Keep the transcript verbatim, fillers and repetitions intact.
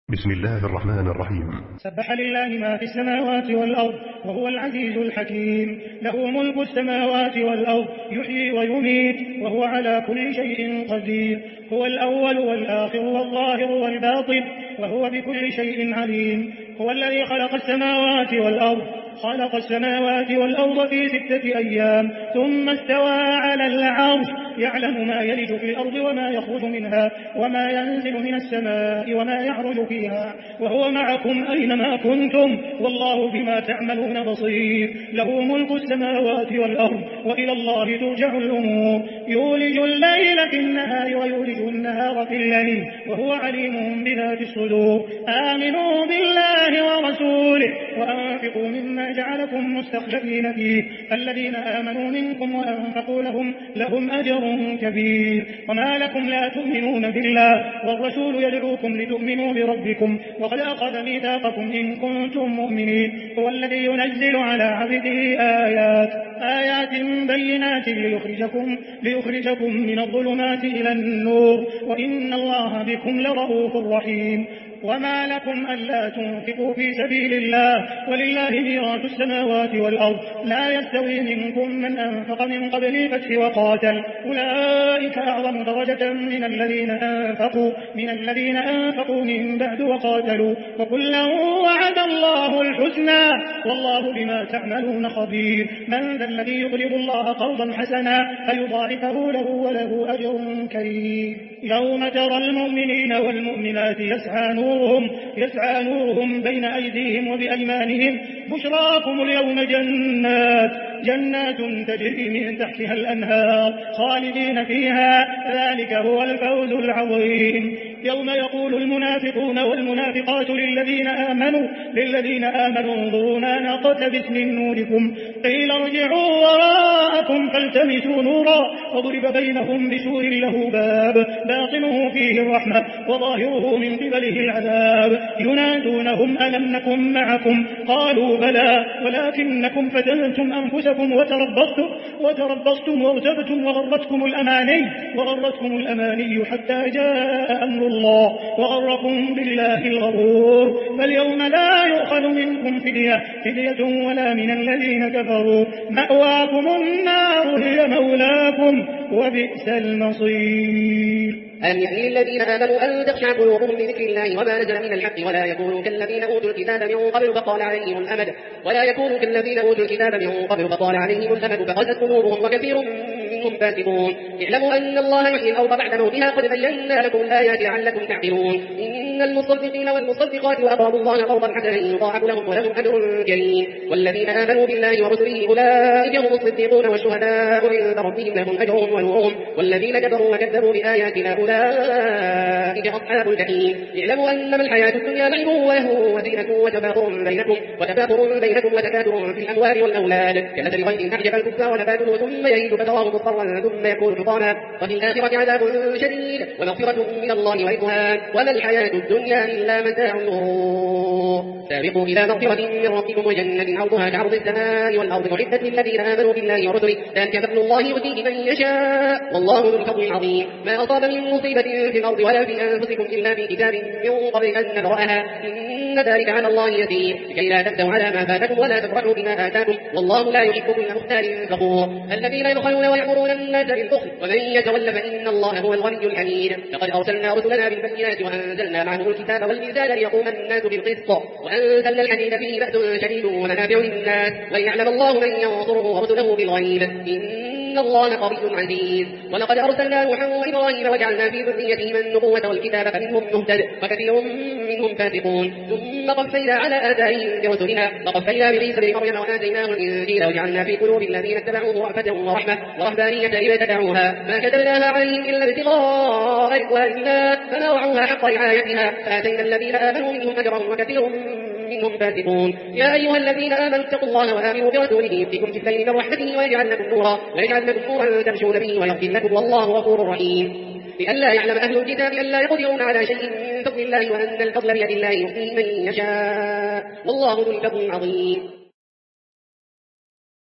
بسم الله الرحمن الرحيم. سبح لله ما في السماوات والأرض وهو العزيز الحكيم. له ملك السماوات والأرض يحيي ويميت وهو على كل شيء قدير. هو الأول والآخر والظاهر والباطن وهو بكل شيء عليم. هو الذي خلق السماوات والأرض خلق السماوات والأرض في ستة أيام ثم استوى على العرش يعلم ما يلج في الأرض وما يخرج منها وما ينزل من السماء وما يعرج فيها وهو معكم أينما كنتم والله بما تعملون بصير. له ملك السماوات والأرض وإلى الله ترجع الأمور. يولج الليل في النهار ويولج النهار في الليل وهو عليم بذات الصدور. آمنوا بالله ورسوله وأنفقوا مما جعلكم مستخلفين فيه الذين آمنوا منكم وأنفقوا لهم لهم أجر كبير. وما لكم لا تؤمنون بالله والرسول يدعوكم لتؤمنوا بربكم وقد أخذ ميثاقكم إن كنتم مؤمنين. هو الذي ينزل على عبده آيات آيات بينات ليخرجكم, ليخرجكم من الظلمات إلى النور وإن الله بكم لرؤوف رحيم. وما لكم ألا تنفقوا في سبيل الله ولله ميراث السماوات والأرض لا يستوي منكم من أنفق من قبل الفتح وقاتل أولئك أعظم درجة من الذين أنفقوا من الذين أنفقوا من بعد وقاتلوا وكلا وعد الله الحسنى والله بما تعملون خبير. من ذا الذي يقرض الله قرضا حسنا فيضاعفه له وله أجر كريم. يوم ترى المؤمنين والمؤمنات يسعى نورهم, يسعى نورهم بين أيديهم وبأيمانهم بشراكم اليوم جنات جنات تجري من تحتها الأنهار خالدين فيها ذلك هو الفوز العظيم. يوم يقول المنافقون والمنافقات للذين آمنوا للذين آمنوا انظرونا نقتبس من نوركم قيل ارجعوا وراءكم فالتمسوا نورا وضرب بينهم بسور له باب باطنه فيه الرحمة وظاهره من قبله العذاب ينادونهم ألم نكن معكم قالوا بلى ولكنكم فتنتم أنفسكم وتربصتم وتربصتم وارتبتم وغرتكم الأماني وغرتكم الأماني حتى جاء أمر الله وغركم بالله الغرور. فاليوم لا يؤخذ منكم فدية فدية ولا من الذين كفروا مأواكم النار هي مولاكم وبئس المصير. ألم يأن للذين آمنوا أن تخشع قلوبهم لذكر الله وما نزل من الحق ولا يكونوا كالذين أوتوا الكتاب من قبل فطال عليهم الأمد ولا يكونوا كالذين أوتوا الكتاب من قبل فطال عليهم الأمد فقست قلوبهم وكثير منهم فاسقون. اعلموا أن الله يحيي الأرض بعد موتها قد بينا لكم الآيات لعلكم تعقلون. إن المصدقين والمصدقات وأقرضوا الله قرضا حسنا يضاعف لهم ولهم أجر كريم. والذين آمنوا بالله ورسله أولئك هم الصديقون والشهداء عند ربهم لهم أجرهم ونورهم والذين كفروا وكذبوا بآياتنا أولئك أصحاب الجحيم. اعلموا أنما الحياة الدنيا لعب ولهو وزينة وتفاخر بينكم وتفاخر بينكم وتكاثر في الأموال والأولاد كمثل غيث أعجب الكفار نباته ثم يهيج فتراه مصفرا ثم يكون حطاما وفي الآخرة عذاب شديد ومغفرة من الله ورضوان وما الحياة الدنيا إلا متاع الغرور. سابقوا إلى مغفرة من ربكم وجنة عرضها كعرض السماء والأرض أعدت للذين آمنوا بالله ورسله ذلك فضل الله يؤتيه من يشاء والله ذو الفضل العظيم. ما أصاب من مصيبة في الأرض ولا في أنفسكم إلا في كتاب من قبل أن نبرأها إن ذلك على الله يسير لكي لا تأسوا على ما فاتكم ولا تفرحوا بما آتاكم والله لا يحب كل مختال فخور. الذين يبخلون ويأمرون الناس بالبخل ومن يتول فإن الله هو الغني الحميد. لقد أرسلنا رسلنا بالبينات وأنزلنا معهم الكتاب والميزان ليقوم الناس بالقسط وأنزلنا الحديد فيه بأس شديد ومنافع للناس وليعلم الله من ينصره ورسله بالغيب إن الله قوي عزيز. ولقد أرسلنا نوحا وإبراهيم وجعلنا في ذريتهما النبوة والكتاب فمنهم مهتد وكثير منهم فاسقون. ثم قفينا على آثارهم برسلنا وقفينا بعيسى بن مريم وآتيناه الإنجيل وجعلنا في قلوب الذين اتبعوه رأفة ورحمة ورهبانية ابتدعوها ما كتبناها عليهم إلا ابتغاء رضوان الله فما وعوها حق رعايتها فآتينا الذين آمنوا منهم أجرهم وكثير منهم فاسقون. يا أيها الذين آمنوا اتقوا الله وآمنوا برسوله يؤتكم كفلين من رحمته ويجعل لكم نورا ويجعل لكم نورا تمشون به ويغفر لكم والله غفور رحيم. لئلا يعلم أهل الكتاب ألا يقدرون على شيء من فضل الله وأن الفضل بيد الله يؤتيه من يشاء والله ذو الفضل العظيم.